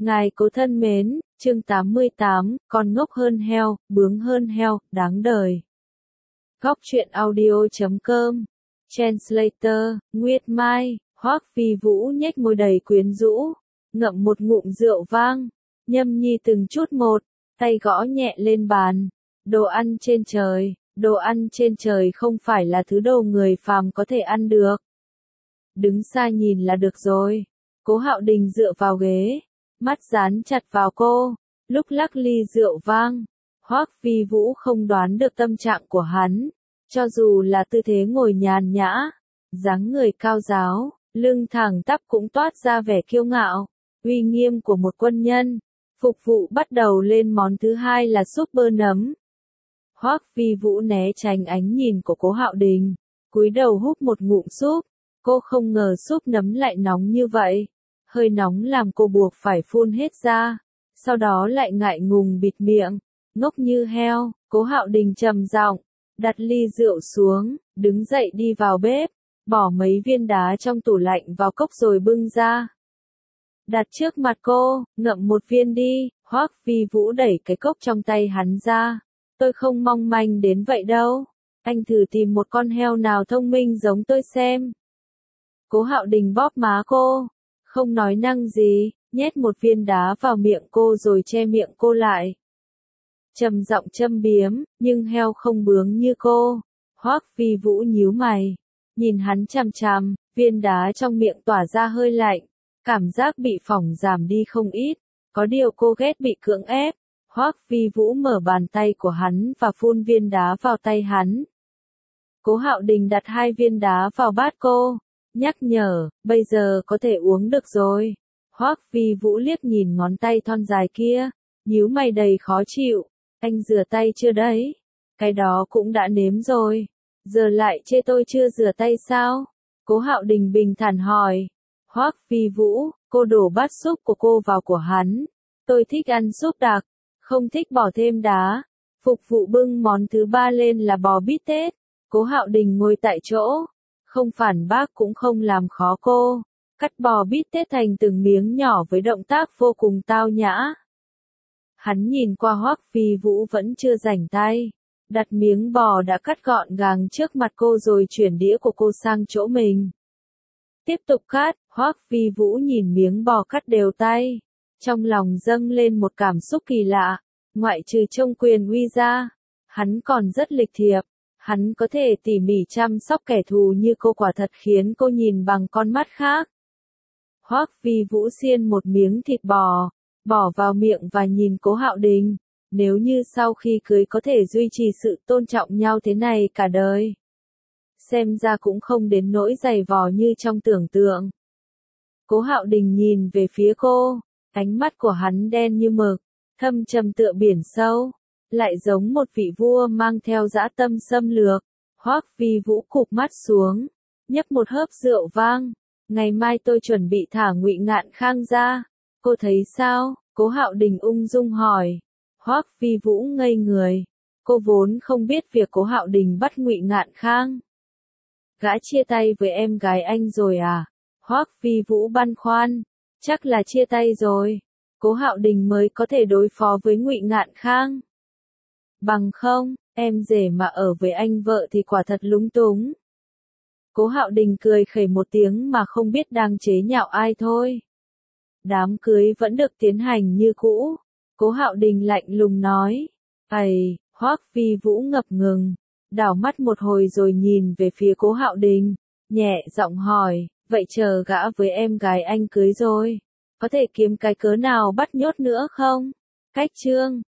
Ngài cố thân mến, chương 88, con ngốc hơn heo, bướng hơn heo, đáng đời. Góc truyện audio.com. Translator, Nguyệt Mai, Hoắc Phi Vũ nhếch môi đầy quyến rũ, ngậm một ngụm rượu vang, nhâm nhi từng chút một, tay gõ nhẹ lên bàn. Đồ ăn trên trời không phải là thứ đồ người phàm có thể ăn được. Đứng xa nhìn là được rồi. Cố Hạo Đình dựa vào ghế, mắt dán chặt vào cô, lúc lắc ly rượu vang. Hoắc Phi Vũ không đoán được tâm trạng của hắn, cho dù là tư thế ngồi nhàn nhã, dáng người cao ráo, lưng thẳng tắp cũng toát ra vẻ kiêu ngạo, uy nghiêm của một quân nhân. Phục vụ bắt đầu lên món thứ hai là súp bơ nấm. Hoắc Phi Vũ né tránh ánh nhìn của Cố Hạo Đình, cúi đầu húp một ngụm súp. Cô không ngờ súp nấm lại nóng như vậy. Hơi nóng làm cô buộc phải phun hết ra, sau đó lại ngại ngùng bịt miệng. Ngốc như heo, Cố Hạo Đình trầm giọng, đặt ly rượu xuống, đứng dậy đi vào bếp, bỏ mấy viên đá trong tủ lạnh vào cốc rồi bưng ra. Đặt trước mặt cô, ngậm một viên đi. Hoắc Phi Vũ đẩy cái cốc trong tay hắn ra. Tôi không mong manh đến vậy đâu. Anh thử tìm một con heo nào thông minh giống tôi xem. Cố Hạo Đình bóp má cô, không nói năng gì, nhét một viên đá vào miệng cô rồi che miệng cô lại. Trầm giọng châm biếm, nhưng heo không bướng như cô. Hoắc Phi Vũ nhíu mày, nhìn hắn chằm chằm, viên đá trong miệng tỏa ra hơi lạnh, cảm giác bị phỏng giảm đi không ít. Có điều cô ghét bị cưỡng ép. Hoắc Phi Vũ mở bàn tay của hắn và phun viên đá vào tay hắn. Cố Hạo Đình đặt hai viên đá vào bát cô, nhắc nhở, bây giờ có thể uống được rồi. Hoắc Phi Vũ liếc nhìn ngón tay thon dài kia, nhíu mày đầy khó chịu. Anh rửa tay chưa đấy? Cái đó cũng đã nếm rồi. Giờ lại chê tôi chưa rửa tay sao? Cố Hạo Đình bình thản hỏi. Hoắc Phi Vũ, cô đổ bát súp của cô vào của hắn. Tôi thích ăn súp đặc, không thích bỏ thêm đá. Phục vụ bưng món thứ ba lên là bò bít tết. Cố Hạo Đình ngồi tại chỗ, không phản bác cũng không làm khó cô, cắt bò bít tết thành từng miếng nhỏ với động tác vô cùng tao nhã. Hắn nhìn qua Hoắc Phi Vũ vẫn chưa rảnh tay, đặt miếng bò đã cắt gọn gàng trước mặt cô rồi chuyển đĩa của cô sang chỗ mình. Tiếp tục cắt, Hoắc Phi Vũ nhìn miếng bò cắt đều tay, trong lòng dâng lên một cảm xúc kỳ lạ, ngoại trừ trông quyền uy ra, hắn còn rất lịch thiệp. Hắn có thể tỉ mỉ chăm sóc kẻ thù như cô quả thật khiến cô nhìn bằng con mắt khác. Hoắc Phi Vũ xiên một miếng thịt bò, bỏ vào miệng và nhìn Cố Hạo Đình. Nếu như sau khi cưới có thể duy trì sự tôn trọng nhau thế này cả đời. Xem ra cũng không đến nỗi dày vò như trong tưởng tượng. Cố Hạo Đình nhìn về phía cô, ánh mắt của hắn đen như mực, thâm trầm tựa biển sâu. Lại giống một vị vua mang theo dã tâm xâm lược. Hoắc Phi Vũ cụp mắt xuống, nhấp một hớp rượu vang. Ngày mai tôi chuẩn bị thả Ngụy Ngạn Khang ra. Cô thấy sao? Cố Hạo Đình ung dung hỏi. Hoắc Phi Vũ ngây người. Cô vốn không biết việc Cố Hạo Đình bắt Ngụy Ngạn Khang. Gã chia tay với em gái anh rồi à? Hoắc Phi Vũ băn khoăn. Chắc là chia tay rồi. Cố Hạo Đình mới có thể đối phó với Ngụy Ngạn Khang. Bằng không, em rể mà ở với anh vợ thì quả thật lúng túng. Cố Hạo Đình cười khẩy một tiếng mà không biết đang chế nhạo ai thôi. Đám cưới vẫn được tiến hành như cũ. Cố Hạo Đình lạnh lùng nói. Ầy, Hoắc Phi Vũ ngập ngừng, đảo mắt một hồi rồi nhìn về phía Cố Hạo Đình, nhẹ giọng hỏi, vậy chờ gã với em gái anh cưới rồi, có thể kiếm cái cớ nào bắt nhốt nữa không? Cách chương